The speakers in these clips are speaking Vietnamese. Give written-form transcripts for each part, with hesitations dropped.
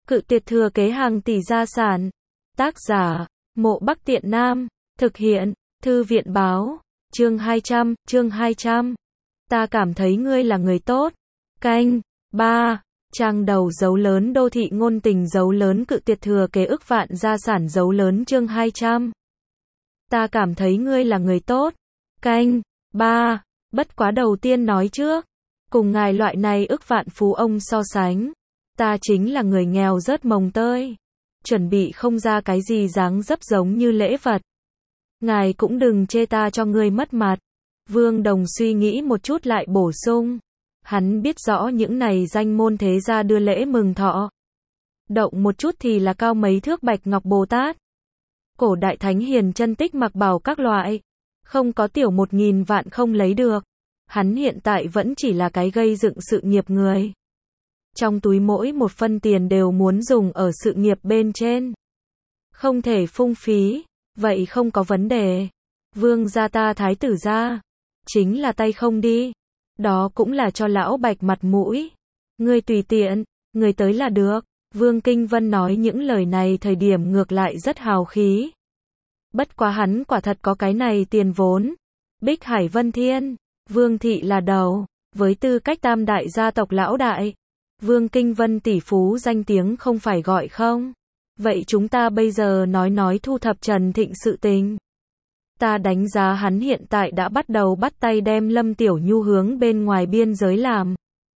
Cự tuyệt thừa kế hàng tỷ gia sản. Tác giả, Mộ Bắc Tiện Nam. Thực hiện, Thư viện báo. Chương 200. Ta cảm thấy ngươi là người tốt. Canh 3. Trang đầu dấu lớn đô thị ngôn tình dấu lớn cự tuyệt thừa kế ức vạn gia sản dấu lớn chương 200. Ta cảm thấy ngươi là người tốt. Canh 3. Bất quá đầu tiên nói trước. Cùng ngài loại này ức vạn phú ông so sánh. Ta chính là người nghèo rớt mồng tơi. Chuẩn bị không ra cái gì dáng dấp giống như lễ vật. Ngài cũng đừng chê ta cho ngươi mất mặt. Vương Đồng suy nghĩ một chút lại bổ sung. Hắn biết rõ những này danh môn thế gia đưa lễ mừng thọ. Động một chút thì là cao mấy thước bạch ngọc Bồ Tát. Cổ đại thánh hiền chân tích mặc bảo các loại. Không có tiểu 1000 vạn không lấy được. Hắn hiện tại vẫn chỉ là cái gây dựng sự nghiệp người. Trong túi mỗi một phân tiền đều muốn dùng ở sự nghiệp bên trên. Không thể phung phí. Vậy không có vấn đề. Vương gia ta thái tử gia. Chính là tay không đi. Đó cũng là cho lão bạch mặt mũi. Ngươi tùy tiện, ngươi tới là được. Vương Kinh Vân nói những lời này thời điểm ngược lại rất hào khí. Bất quá hắn quả thật có cái này tiền vốn. Bích Hải Vân Thiên, Vương Thị là đầu, với tư cách tam đại gia tộc lão đại. Vương Kinh Vân tỷ phú danh tiếng không phải gọi không. Vậy chúng ta bây giờ nói thu thập Trần Thịnh sự tình. Ta đánh giá hắn hiện tại đã bắt đầu bắt tay đem Lâm Tiểu Nhu hướng bên ngoài biên giới làm.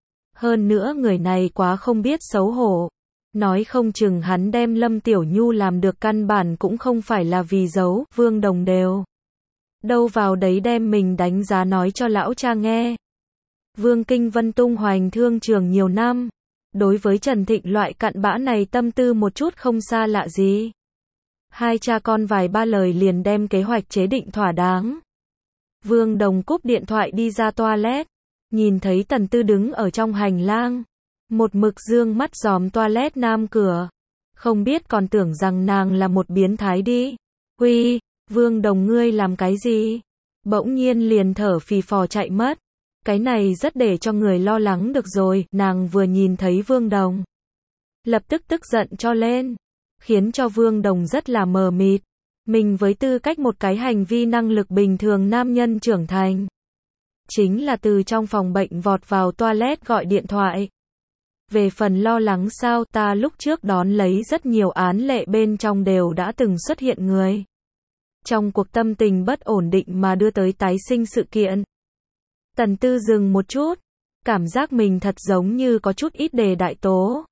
Hơn nữa người này quá không biết xấu hổ. Nói không chừng hắn đem Lâm Tiểu Nhu làm được căn bản cũng không phải là vì giấu, Vương Đồng đều. Đâu vào đấy đem mình đánh giá nói cho lão cha nghe. Vương Kinh Vân tung hoành thương trường nhiều năm. Đối với Trần Thịnh loại cặn bã này tâm tư một chút không xa lạ gì. Hai cha con vài ba lời liền đem kế hoạch chế định thỏa đáng. Vương Đồng cúp điện thoại đi ra toilet. Nhìn thấy Tần Tư đứng ở trong hành lang. Một mực dương mắt dòm toilet nam cửa. Không biết còn tưởng rằng nàng là một biến thái đi. Huy, Vương Đồng ngươi làm cái gì? Bỗng nhiên liền thở phì phò chạy mất. Cái này rất để cho người lo lắng được rồi. Nàng vừa nhìn thấy Vương Đồng. Lập tức tức giận cho lên. Khiến cho Vương Đồng rất là mờ mịt. Mình với tư cách một cái hành vi năng lực bình thường nam nhân trưởng thành. Chính là từ trong phòng bệnh vọt vào toilet gọi điện thoại. Về phần lo lắng sao ta lúc trước đón lấy rất nhiều án lệ bên trong đều đã từng xuất hiện người. Trong cuộc tâm tình bất ổn định mà đưa tới tái sinh sự kiện. Tần Tư dừng một chút. Cảm giác mình thật giống như có chút ít đề đại tố.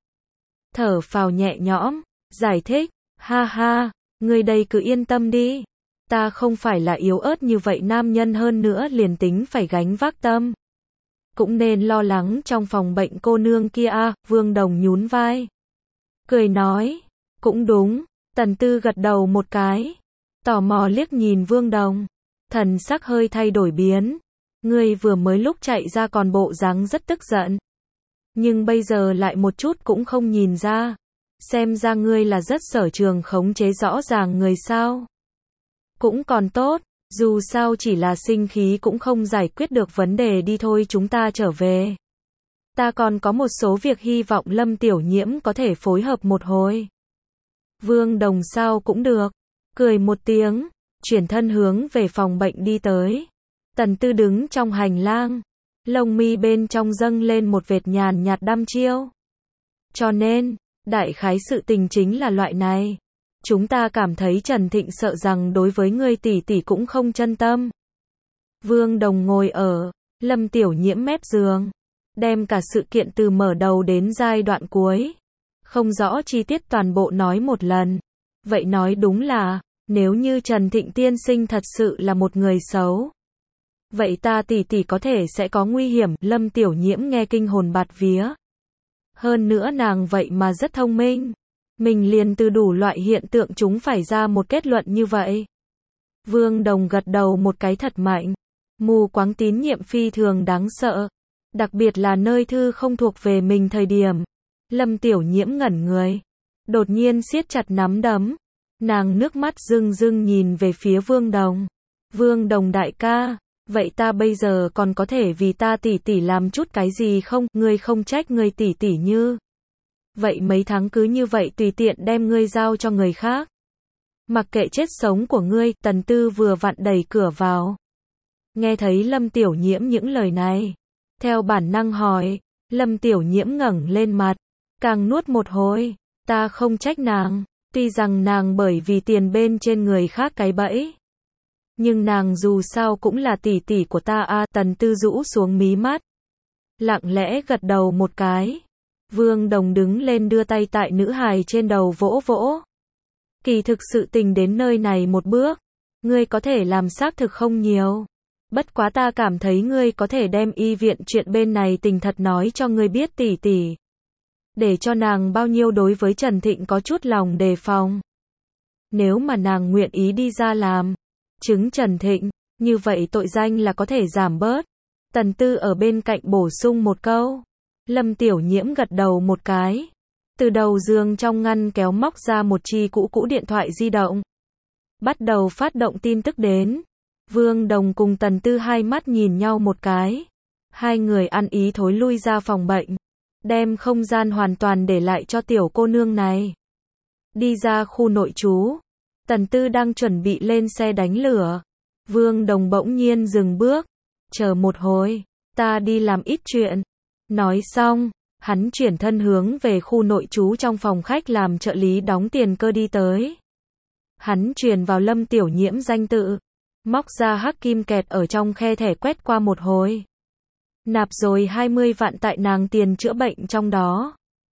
Thở phào nhẹ nhõm. Giải thích, ha ha, ngươi đây cứ yên tâm đi. Ta không phải là yếu ớt như vậy nam nhân hơn nữa liền tính phải gánh vác tâm. Cũng nên lo lắng trong phòng bệnh cô nương kia à, Vương Đồng nhún vai. Cười nói, cũng đúng, Tần Tư gật đầu một cái. Tò mò liếc nhìn Vương Đồng. Thần sắc hơi thay đổi biến. Ngươi vừa mới lúc chạy ra còn bộ dáng rất tức giận. Nhưng bây giờ lại một chút cũng không nhìn ra. Xem ra ngươi là rất sở trường khống chế rõ ràng người sao. Cũng còn tốt, dù sao chỉ là sinh khí cũng không giải quyết được vấn đề đi thôi chúng ta trở về. Ta còn có một số việc hy vọng Lâm Tiểu Nhiễm có thể phối hợp một hồi. Vương Đồng sao cũng được, cười một tiếng, chuyển thân hướng về phòng bệnh đi tới. Tần Tư đứng trong hành lang, lông mi bên trong dâng lên một vệt nhàn nhạt đăm chiêu. Cho nên, đại khái sự tình chính là loại này. Chúng ta cảm thấy Trần Thịnh sợ rằng đối với ngươi tỷ tỷ cũng không chân tâm. Vương Đồng ngồi ở Lâm Tiểu Nhiễm mép giường, đem cả sự kiện từ mở đầu đến giai đoạn cuối. Không rõ chi tiết toàn bộ nói một lần. Vậy nói đúng là, nếu như Trần Thịnh tiên sinh thật sự là một người xấu. Vậy ta tỷ tỷ có thể sẽ có nguy hiểm. Lâm Tiểu Nhiễm nghe kinh hồn bạt vía. Hơn nữa nàng vậy mà rất thông minh. Mình liền từ đủ loại hiện tượng chúng phải ra một kết luận như vậy. Vương Đồng gật đầu một cái thật mạnh. Mù quáng tín nhiệm phi thường đáng sợ. Đặc biệt là nơi thư không thuộc về mình thời điểm. Lâm Tiểu Nhiễm ngẩn người. Đột nhiên siết chặt nắm đấm. Nàng nước mắt rưng rưng nhìn về phía Vương Đồng. Vương Đồng đại ca. Vậy ta bây giờ còn có thể vì ta tỷ tỷ làm chút cái gì không? Ngươi không trách ngươi tỷ tỷ như vậy mấy tháng cứ như vậy tùy tiện đem ngươi giao cho người khác. Mặc kệ chết sống của ngươi, Tần Tư vừa vặn đẩy cửa vào. Nghe thấy Lâm Tiểu Nhiễm những lời này, theo bản năng hỏi, Lâm Tiểu Nhiễm ngẩng lên mặt, càng nuốt một hồi, ta không trách nàng, tuy rằng nàng bởi vì tiền bên trên người khác cái bẫy. Nhưng nàng dù sao cũng là tỷ tỷ của ta a. Tần Tư rũ xuống mí mắt, lặng lẽ gật đầu một cái. Vương Đồng đứng lên đưa tay tại nữ hài trên đầu vỗ vỗ. Kỳ thực sự tình đến nơi này một bước, ngươi có thể làm xác thực không nhiều. Bất quá ta cảm thấy ngươi có thể đem y viện chuyện bên này tình thật nói cho ngươi biết tỷ tỷ. Để cho nàng bao nhiêu đối với Trần Thịnh có chút lòng đề phòng. Nếu mà nàng nguyện ý đi ra làm chứng Trần Thịnh, như vậy tội danh là có thể giảm bớt. Tần Tư ở bên cạnh bổ sung một câu. Lâm Tiểu Nhiễm gật đầu một cái. Từ đầu giường trong ngăn kéo móc ra một chi cũ điện thoại di động. Bắt đầu phát động tin tức đến. Vương Đồng cùng Tần Tư hai mắt nhìn nhau một cái. Hai người ăn ý thối lui ra phòng bệnh. Đem không gian hoàn toàn để lại cho tiểu cô nương này. Đi ra khu nội trú. Tần Tư đang chuẩn bị lên xe đánh lửa. Vương Đồng bỗng nhiên dừng bước. Chờ một hồi, ta đi làm ít chuyện. Nói xong, hắn chuyển thân hướng về khu nội trú trong phòng khách làm trợ lý đóng tiền cơ đi tới. Hắn truyền vào Lâm Tiểu Nhiễm danh tự. Móc ra hắc kim kẹt ở trong khe thẻ quét qua một hồi. Nạp rồi 20 vạn tại nàng tiền chữa bệnh trong đó.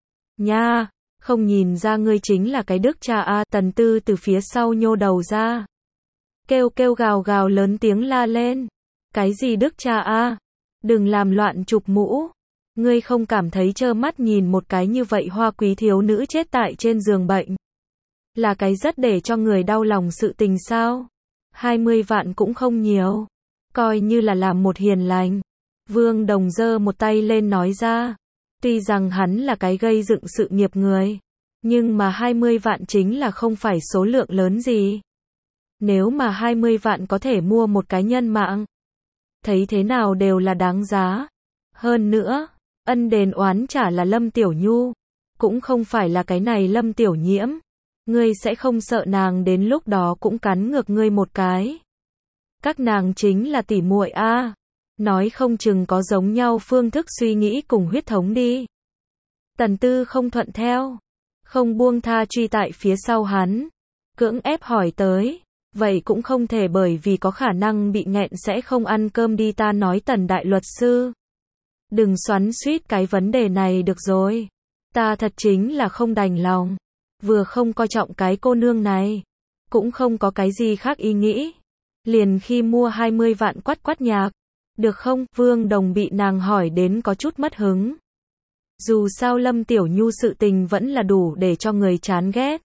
Nha, không nhìn ra ngươi chính là cái đức cha a. Tần Tư từ phía sau nhô đầu ra. Kêu gào gào lớn tiếng la lên. Cái gì đức cha a? Đừng làm loạn chụp mũ. Ngươi không cảm thấy trơ mắt nhìn một cái như vậy hoa quý thiếu nữ chết tại trên giường bệnh. Là cái rất để cho người đau lòng sự tình sao? 20 vạn cũng không nhiều. Coi như là làm một hiền lành. Vương Đồng giơ một tay lên nói ra. Tuy rằng hắn là cái gây dựng sự nghiệp người. Nhưng mà 20 vạn chính là không phải số lượng lớn gì. Nếu mà 20 vạn có thể mua một cái nhân mạng. Thấy thế nào đều là đáng giá. Hơn nữa, ân đền oán trả là Lâm Tiểu Nhu. Cũng không phải là cái này Lâm Tiểu Nhiễm. Ngươi sẽ không sợ nàng đến lúc đó cũng cắn ngược ngươi một cái. Các nàng chính là tỉ muội a. Nói không chừng có giống nhau phương thức suy nghĩ cùng huyết thống đi. Tần Tư không thuận theo. Không buông tha truy tại phía sau hắn. Cưỡng ép hỏi tới. Vậy cũng không thể bởi vì có khả năng bị nghẹn sẽ không ăn cơm đi ta nói Tần đại luật sư. Đừng xoắn xuýt cái vấn đề này được rồi. Ta thật chính là không đành lòng. Vừa không coi trọng cái cô nương này. Cũng không có cái gì khác ý nghĩ. Liền khi mua 20 vạn quát nhạc. Được không? Vương Đồng bị nàng hỏi đến có chút mất hứng. Dù sao Lâm Tiểu Nhu sự tình vẫn là đủ để cho người chán ghét.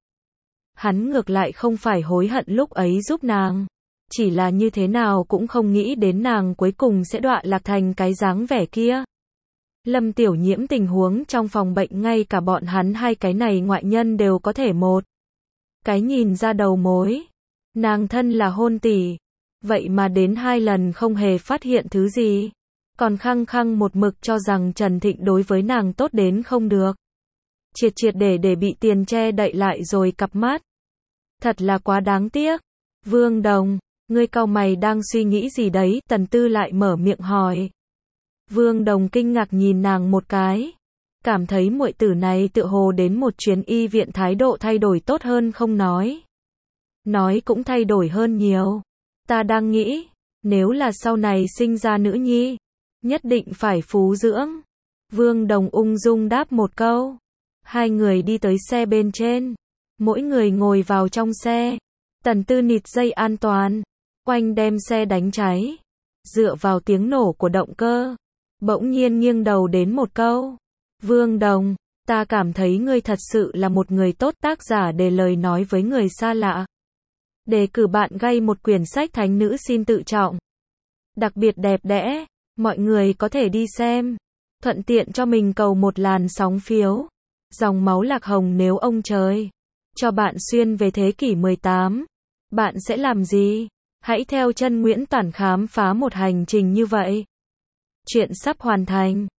Hắn ngược lại không phải hối hận lúc ấy giúp nàng. Chỉ là như thế nào cũng không nghĩ đến nàng cuối cùng sẽ đọa lạc thành cái dáng vẻ kia. Lâm Tiểu Nhiễm tình huống trong phòng bệnh ngay cả bọn hắn hai cái này ngoại nhân đều có thể một cái nhìn ra đầu mối. Nàng thân là hôn tỷ. Vậy mà đến 2 lần không hề phát hiện thứ gì. Còn khăng khăng một mực cho rằng Trần Thịnh đối với nàng tốt đến không được. Triệt để bị tiền che đậy lại rồi cặp mắt. Thật là quá đáng tiếc. Vương Đồng, ngươi cau mày đang suy nghĩ gì đấy? Tần Tư lại mở miệng hỏi. Vương Đồng kinh ngạc nhìn nàng một cái. Cảm thấy muội tử này tựa hồ đến một chuyến y viện thái độ thay đổi tốt hơn không nói. Nói cũng thay đổi hơn nhiều. Ta đang nghĩ, nếu là sau này sinh ra nữ nhi, nhất định phải phú dưỡng. Vương Đồng ung dung đáp một câu. Hai người đi tới xe bên trên. Mỗi người ngồi vào trong xe. Tần Tư nịt dây an toàn. Oanh đem xe đánh cháy. Dựa vào tiếng nổ của động cơ. Bỗng nhiên nghiêng đầu đến một câu. Vương Đồng, ta cảm thấy ngươi thật sự là một người tốt. Tác giả để lời nói với người xa lạ. Đề cử bạn gay một quyển sách thánh nữ xin tự trọng. Đặc biệt đẹp đẽ. Mọi người có thể đi xem. Thuận tiện cho mình cầu một làn sóng phiếu. Dòng máu lạc hồng nếu ông trời cho bạn xuyên về thế kỷ 18. Bạn sẽ làm gì? Hãy theo chân Nguyễn Toản khám phá một hành trình như vậy. Chuyện sắp hoàn thành.